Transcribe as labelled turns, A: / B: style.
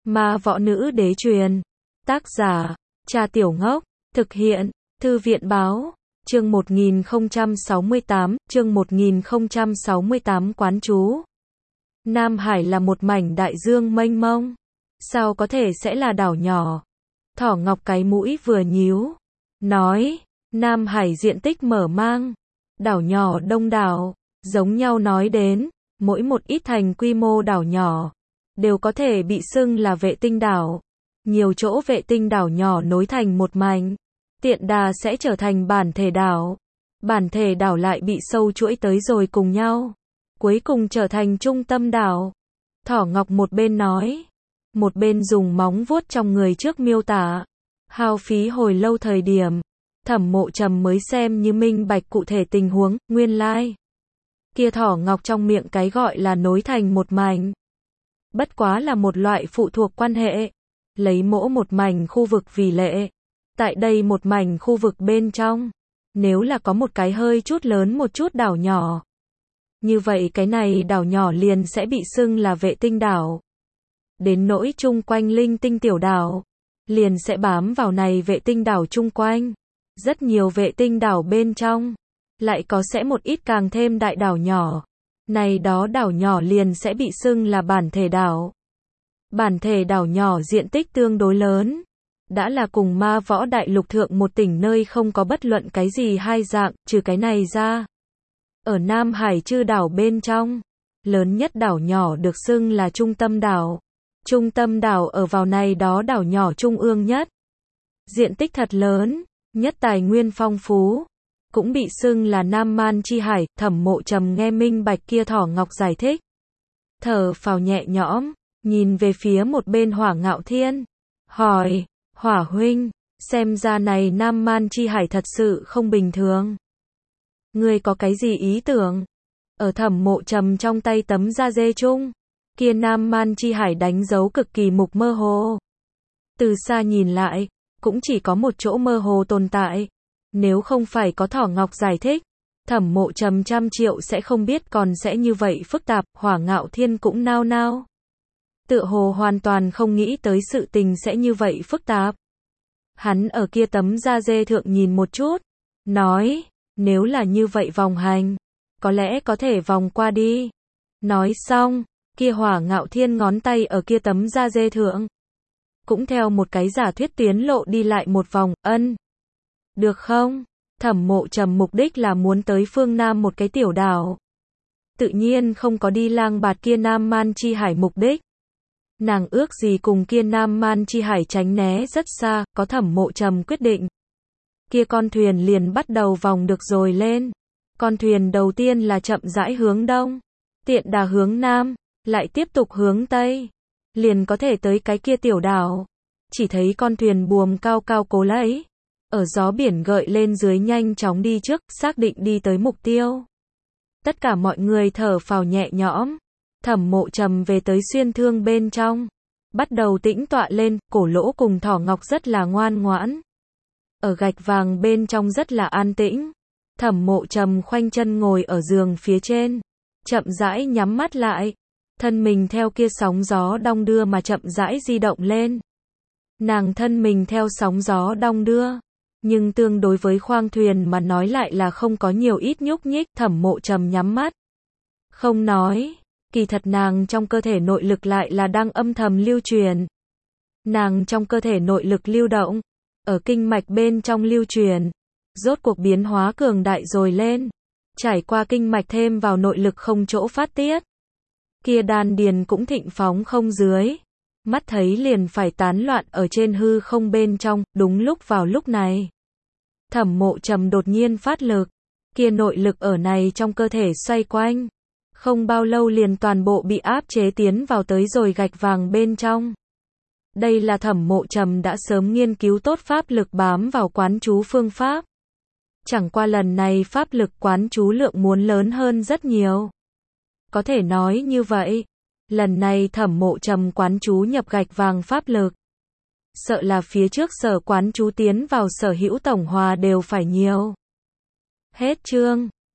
A: Ma võ nữ đế truyền. Tác giả, Cha Tiểu Ngốc. Thực hiện, Thư viện báo. Chương 1068, quán trú. Nam Hải là một mảnh đại dương mênh mông. Sao có thể sẽ là đảo nhỏ? Thỏ Ngọc cái mũi vừa nhíu. Nói, Nam Hải diện tích mở mang. Đảo nhỏ đông đảo. Giống nhau nói đến, mỗi một ít thành quy mô đảo nhỏ, đều có thể bị xưng là vệ tinh đảo. Nhiều chỗ vệ tinh đảo nhỏ nối thành một mảnh, tiện đà sẽ trở thành bản thể đảo. Bản thể đảo lại bị sâu chuỗi tới rồi cùng nhau, cuối cùng trở thành trung tâm đảo. Thỏ Ngọc một bên nói, một bên dùng móng vuốt trong người trước miêu tả. Hao phí hồi lâu thời điểm, Thẩm Mộ Trầm mới xem như minh bạch cụ thể tình huống. Nguyên lai, kia Thỏ Ngọc trong miệng cái gọi là nối thành một mảnh, bất quá là một loại phụ thuộc quan hệ, lấy mỗi một mảnh khu vực vì lệ. Tại đây một mảnh khu vực bên trong, nếu là có một cái hơi chút lớn một chút đảo nhỏ, như vậy cái này đảo nhỏ liền sẽ bị xưng là vệ tinh đảo. Đến nỗi chung quanh linh tinh tiểu đảo, liền sẽ bám vào này vệ tinh đảo chung quanh. Rất nhiều vệ tinh đảo bên trong, lại có sẽ một ít càng thêm đại đảo nhỏ. Này đó đảo nhỏ liền sẽ bị xưng là bản thể đảo. Bản thể đảo nhỏ diện tích tương đối lớn, đã là cùng Ma Võ Đại Lục thượng một tỉnh nơi không có bất luận cái gì hai dạng, trừ cái này ra. Ở Nam Hải chư đảo bên trong, lớn nhất đảo nhỏ được xưng là trung tâm đảo. Trung tâm đảo ở vào này đó đảo nhỏ trung ương nhất. Diện tích thật lớn, nhất tài nguyên phong phú, cũng bị xưng là Nam Man Chi Hải. Thẩm Mộ Trầm nghe minh bạch kia Thỏ Ngọc giải thích, thở phào nhẹ nhõm, nhìn về phía một bên Hỏa Ngạo Thiên, hỏi, Hỏa huynh, xem ra này Nam Man Chi Hải thật sự không bình thường. Ngươi có cái gì ý tưởng? Ở Thẩm Mộ Trầm trong tay tấm da dê chung, kia Nam Man Chi Hải đánh dấu cực kỳ mục mơ hồ. Từ xa nhìn lại, cũng chỉ có một chỗ mơ hồ tồn tại. Nếu không phải có Thỏ Ngọc giải thích, Thẩm Mộ Trầm trăm triệu sẽ không biết còn sẽ như vậy phức tạp. Hỏa Ngạo Thiên cũng nao nao, tựa hồ hoàn toàn không nghĩ tới sự tình sẽ như vậy phức tạp. Hắn ở kia tấm da dê thượng nhìn một chút, nói, nếu là như vậy vòng hành, có lẽ có thể vòng qua đi. Nói xong, kia Hỏa Ngạo Thiên ngón tay ở kia tấm da dê thượng, cũng theo một cái giả thuyết tiến lộ đi lại một vòng. Ân, được không? Thẩm Mộ Trầm mục đích là muốn tới phương Nam một cái tiểu đảo, tự nhiên không có đi lang bạt kia Nam Man Chi Hải mục đích. Nàng ước gì cùng kia Nam Man Chi Hải tránh né rất xa. Có Thẩm Mộ Trầm quyết định, kia con thuyền liền bắt đầu vòng được rồi lên. Con thuyền đầu tiên là chậm rãi hướng đông, tiện đà hướng nam, lại tiếp tục hướng tây, liền có thể tới cái kia tiểu đảo. Chỉ thấy con thuyền buồm cao cao cố lấy, ở gió biển gợi lên dưới nhanh chóng đi trước, xác định đi tới mục tiêu. Tất cả mọi người thở phào nhẹ nhõm. Thẩm Mộ Trầm về tới xuyên thương bên trong, bắt đầu tĩnh tọa lên. Cổ Lỗ cùng Thỏ Ngọc rất là ngoan ngoãn, ở gạch vàng bên trong rất là an tĩnh. Thẩm Mộ Trầm khoanh chân ngồi ở giường phía trên, chậm rãi nhắm mắt lại, thân mình theo kia sóng gió đong đưa mà chậm rãi di động lên. Nàng thân mình theo sóng gió đong đưa, nhưng tương đối với khoang thuyền mà nói lại là không có nhiều ít nhúc nhích. Thẩm Mộ Trầm nhắm mắt, không nói, kỳ thật nàng trong cơ thể nội lực lại là đang âm thầm lưu truyền. Nàng trong cơ thể nội lực lưu động, ở kinh mạch bên trong lưu truyền, rốt cuộc biến hóa cường đại rồi lên. Trải qua kinh mạch thêm vào nội lực không chỗ phát tiết, kia đan điền cũng thịnh phóng không dưới, mắt thấy liền phải tán loạn ở trên hư không bên trong. Đúng lúc vào lúc này, Thẩm Mộ Trầm đột nhiên phát lực, kia nội lực ở này trong cơ thể xoay quanh, không bao lâu liền toàn bộ bị áp chế tiến vào tới rồi gạch vàng bên trong. Đây là Thẩm Mộ Trầm đã sớm nghiên cứu tốt pháp lực bám vào quán trú phương pháp. Chẳng qua lần này pháp lực quán trú lượng muốn lớn hơn rất nhiều. Có thể nói như vậy, lần này Thẩm Mộ Trầm quán trú nhập gạch vàng pháp lực, sợ là phía trước sở quán trú tiến vào sở hữu tổng hòa đều phải nhiều. Hết chương.